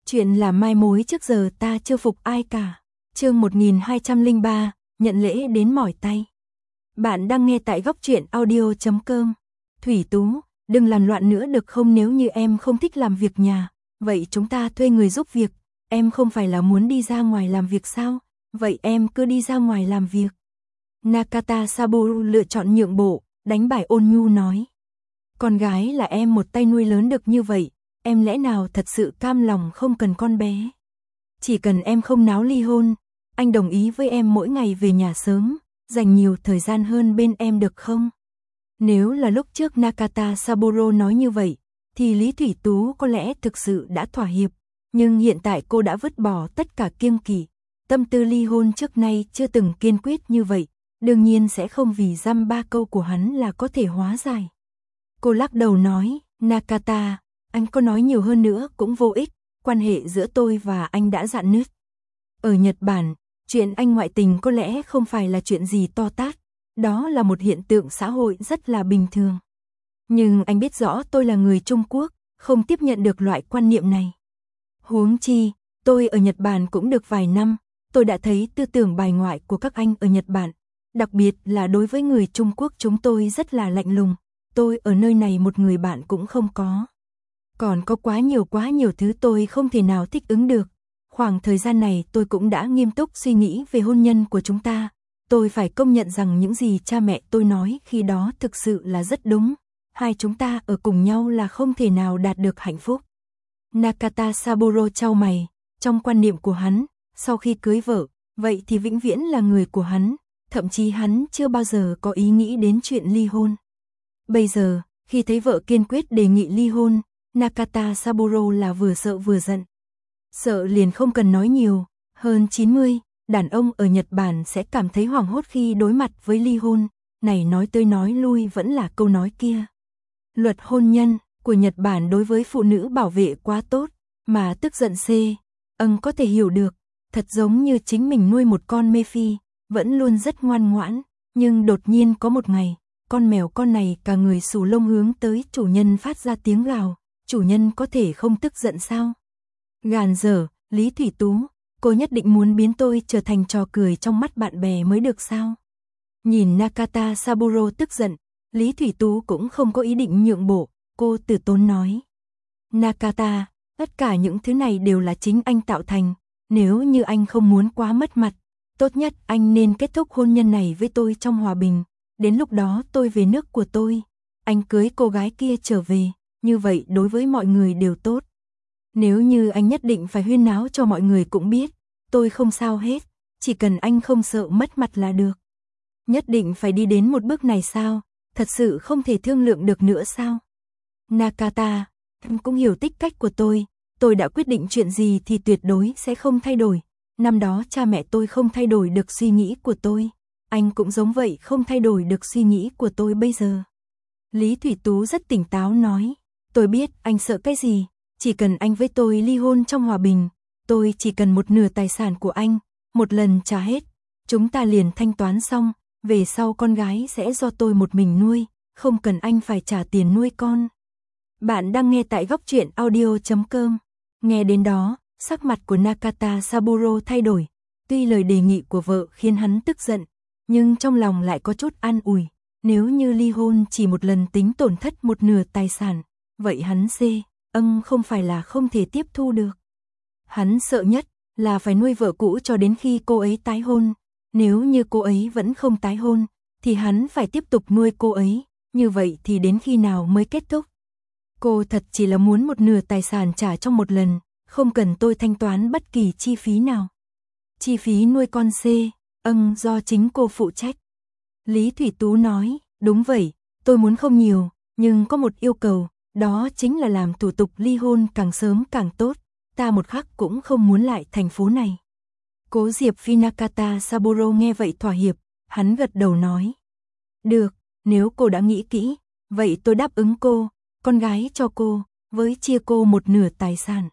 Chuyện là mai mối trước giờ ta chưa phục ai cả. Chương 1203, nhận lễ đến mỏi tay. Bạn đang nghe tại góc truyện audio.com. Thủy Tú, đừng làm loạn nữa được không, nếu như em không thích làm việc nhà, vậy chúng ta thuê người giúp việc, em không phải là muốn đi ra ngoài làm việc sao, vậy em cứ đi ra ngoài làm việc. Nakata Saburo lựa chọn nhượng bộ, đánh bài ôn nhu nói. Con gái là em một tay nuôi lớn được như vậy, em lẽ nào thật sự cam lòng không cần con bé. Chỉ cần em không náo ly hôn, anh đồng ý với em mỗi ngày về nhà sớm, dành nhiều thời gian hơn bên em được không? Nếu là lúc trước Nakata Saburo nói như vậy, thì Lý Thủy Tú có lẽ thực sự đã thỏa hiệp, nhưng hiện tại cô đã vứt bỏ tất cả kiêng kỵ, tâm tư ly hôn trước nay chưa từng kiên quyết như vậy, đương nhiên sẽ không vì dăm ba câu của hắn là có thể hóa giải. Cô lắc đầu nói, Nakata, anh có nói nhiều hơn nữa cũng vô ích, quan hệ giữa tôi và anh đã rạn nứt. Ở Nhật Bản, chuyện anh ngoại tình có lẽ không phải là chuyện gì to tát, đó là một hiện tượng xã hội rất là bình thường. Nhưng anh biết rõ tôi là người Trung Quốc, không tiếp nhận được loại quan niệm này. Huống chi, tôi ở Nhật Bản cũng được vài năm, tôi đã thấy tư tưởng bài ngoại của các anh ở Nhật Bản, đặc biệt là đối với người Trung Quốc chúng tôi rất là lạnh lùng, tôi ở nơi này một người bạn cũng không có. Còn có quá nhiều thứ tôi không thể nào thích ứng được. Khoảng thời gian này tôi cũng đã nghiêm túc suy nghĩ về hôn nhân của chúng ta. Tôi phải công nhận rằng những gì cha mẹ tôi nói khi đó thực sự là rất đúng. Hai chúng ta ở cùng nhau là không thể nào đạt được hạnh phúc. Nakata Saburo chau mày, trong quan niệm của hắn, sau khi cưới vợ, vậy thì vĩnh viễn là người của hắn, thậm chí hắn chưa bao giờ có ý nghĩ đến chuyện ly hôn. Bây giờ, khi thấy vợ kiên quyết đề nghị ly hôn, Nakata Saburo là vừa sợ vừa giận. Sợ liền không cần nói nhiều, hơn 90, đàn ông ở Nhật Bản sẽ cảm thấy hoảng hốt khi đối mặt với ly hôn, này nói tới nói lui vẫn là câu nói kia. Luật hôn nhân của Nhật Bản đối với phụ nữ bảo vệ quá tốt, mà tức giận có thể hiểu được, thật giống như chính mình nuôi một con mê phi, vẫn luôn rất ngoan ngoãn, nhưng đột nhiên có một ngày, con mèo con này cả người xù lông hướng tới chủ nhân phát ra tiếng gào. Chủ nhân có thể không tức giận sao? Gàn dở, Lý Thủy Tú, cô nhất định muốn biến tôi trở thành trò cười trong mắt bạn bè mới được sao? Nhìn Nakata Saburo tức giận, Lý Thủy Tú cũng không có ý định nhượng bộ, cô từ tốn nói. Nakata, tất cả những thứ này đều là chính anh tạo thành, nếu như anh không muốn quá mất mặt, tốt nhất anh nên kết thúc hôn nhân này với tôi trong hòa bình, đến lúc đó tôi về nước của tôi, anh cưới cô gái kia trở về. Như vậy đối với mọi người đều tốt. Nếu như anh nhất định phải huyên náo cho mọi người cũng biết, tôi không sao hết, chỉ cần anh không sợ mất mặt là được. Nhất định phải đi đến một bước này sao, thật sự không thể thương lượng được nữa sao? Nakata, anh cũng hiểu tích cách của tôi đã quyết định chuyện gì thì tuyệt đối sẽ không thay đổi. Năm đó cha mẹ tôi không thay đổi được suy nghĩ của tôi, anh cũng giống vậy không thay đổi được suy nghĩ của tôi bây giờ. Lý Thủy Tú rất tỉnh táo nói. Tôi biết anh sợ cái gì, chỉ cần anh với tôi ly hôn trong hòa bình, tôi chỉ cần một nửa tài sản của anh, một lần trả hết, chúng ta liền thanh toán xong, về sau con gái sẽ do tôi một mình nuôi, không cần anh phải trả tiền nuôi con. Bạn đang nghe tại góc truyện audio.com. Nghe đến đó, sắc mặt của Nakata Saburo thay đổi, tuy lời đề nghị của vợ khiến hắn tức giận, nhưng trong lòng lại có chút an ủi, nếu như ly hôn chỉ một lần tính tổn thất một nửa tài sản. Vậy hắn không phải là không thể tiếp thu được. Hắn sợ nhất là phải nuôi vợ cũ cho đến khi cô ấy tái hôn. Nếu như cô ấy vẫn không tái hôn, thì hắn phải tiếp tục nuôi cô ấy. Như vậy thì đến khi nào mới kết thúc? Cô thật chỉ là muốn một nửa tài sản trả trong một lần, không cần tôi thanh toán bất kỳ chi phí nào. Chi phí nuôi con do chính cô phụ trách. Lý Thủy Tú nói, đúng vậy, tôi muốn không nhiều, nhưng có một yêu cầu. Đó chính là làm thủ tục ly hôn càng sớm càng tốt, ta một khắc cũng không muốn lại thành phố này. Cố Diệp Phi Nakata Saburo nghe vậy thỏa hiệp, hắn gật đầu nói. Được, nếu cô đã nghĩ kỹ, vậy tôi đáp ứng cô, con gái cho cô, với chia cô một nửa tài sản.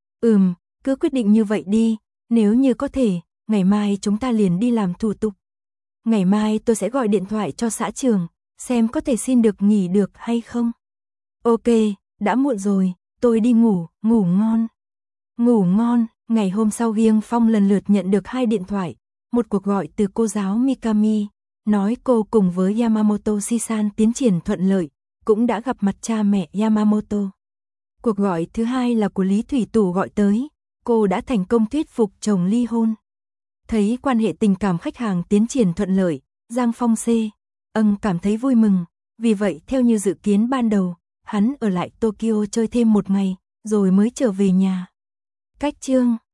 Cứ quyết định như vậy đi, nếu như có thể, ngày mai chúng ta liền đi làm thủ tục. Ngày mai tôi sẽ gọi điện thoại cho xã trường, xem có thể xin được nghỉ được hay không. Ok, đã muộn rồi, tôi đi ngủ, ngủ ngon. Ngủ ngon, ngày hôm sau Giang Phong lần lượt nhận được 2 điện thoại, một cuộc gọi từ cô giáo Mikami, nói cô cùng với Yamamoto Shisan tiến triển thuận lợi, cũng đã gặp mặt cha mẹ Yamamoto. Cuộc gọi thứ hai là của Lý Thủy Tủ gọi tới, cô đã thành công thuyết phục chồng ly hôn. Thấy quan hệ tình cảm khách hàng tiến triển thuận lợi, Giang Phong cảm thấy vui mừng, vì vậy theo như dự kiến ban đầu, hắn ở lại Tokyo chơi thêm 1 ngày, rồi mới trở về nhà. Cách chương